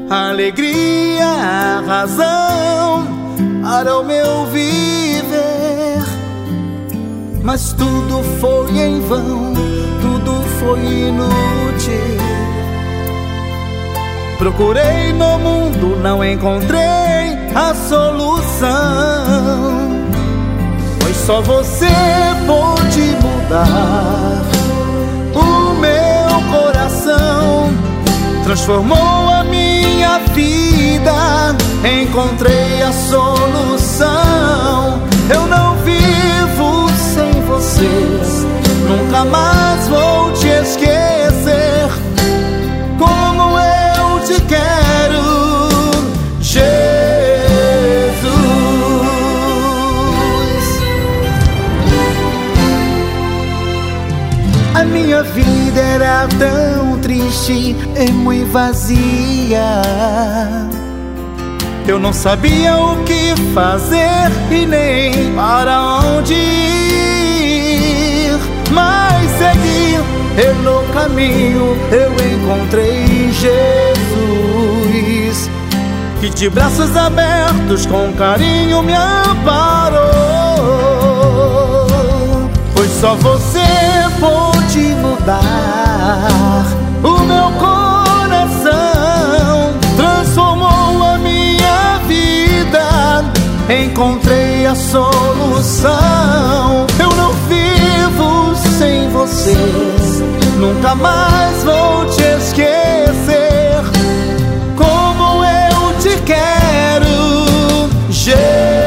a alegria, a razão para o meu viver. Mas tudo foi em vão, tudo foi inútil. Procurei no mundo, não encontrei a solução. Pois só você pode mudar o meu coração. Transformou a minha vida, encontrei a solução. Eu não vivo sem você, nunca mais vou te esquecer. Como eu te quero, Jesus. A minha vida era tão triste e muito vazia. Eu não sabia o que fazer e nem para onde ir. Mas segui e no caminho eu encontrei Jesus, que de braços abertos com carinho me amparou. Pois só você pode mudar o meu coração. Transformou a minha vida, encontrei a solução. Eu não vivo sem você, nunca mais vou te esquecer. Como eu te quero, Jesus.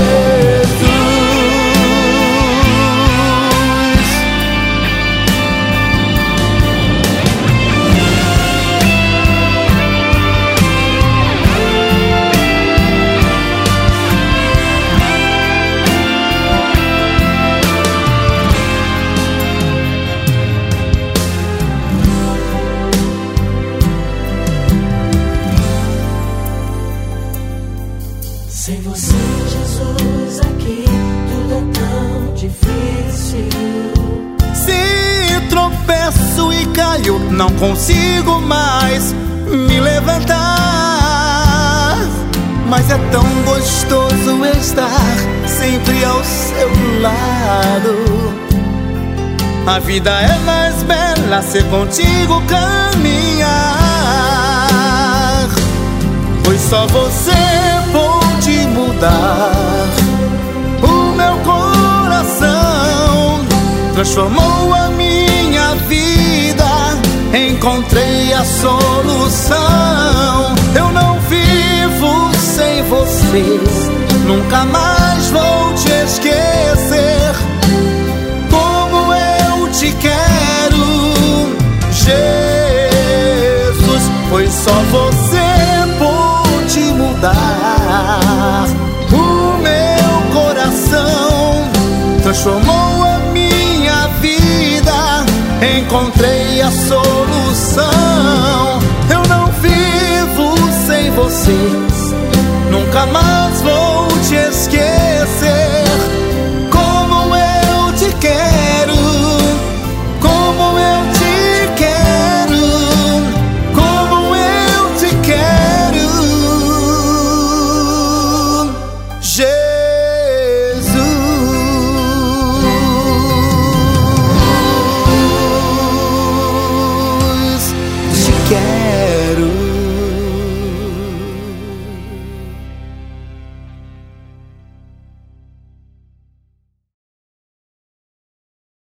Sem você, Jesus, aqui tudo é tão difícil. Se tropeço e caio, não consigo mais me levantar. Mas é tão gostoso estar sempre ao seu lado. A vida é mais bela se contigo caminhar. Pois só você pode mudar o meu coração. Transformou a minha vida, encontrei a solução. Eu não vivo sem você, nunca mais vou te esquecer. Como eu te quero, Jesus. Pois só você pode mudar o meu coração. Transformou a minha vida, encontrei a solução. Eu não vivo sem você, nunca mais vou te esquecer. Como eu te quero, como eu te quero, como eu te quero, Jesus. Te quero.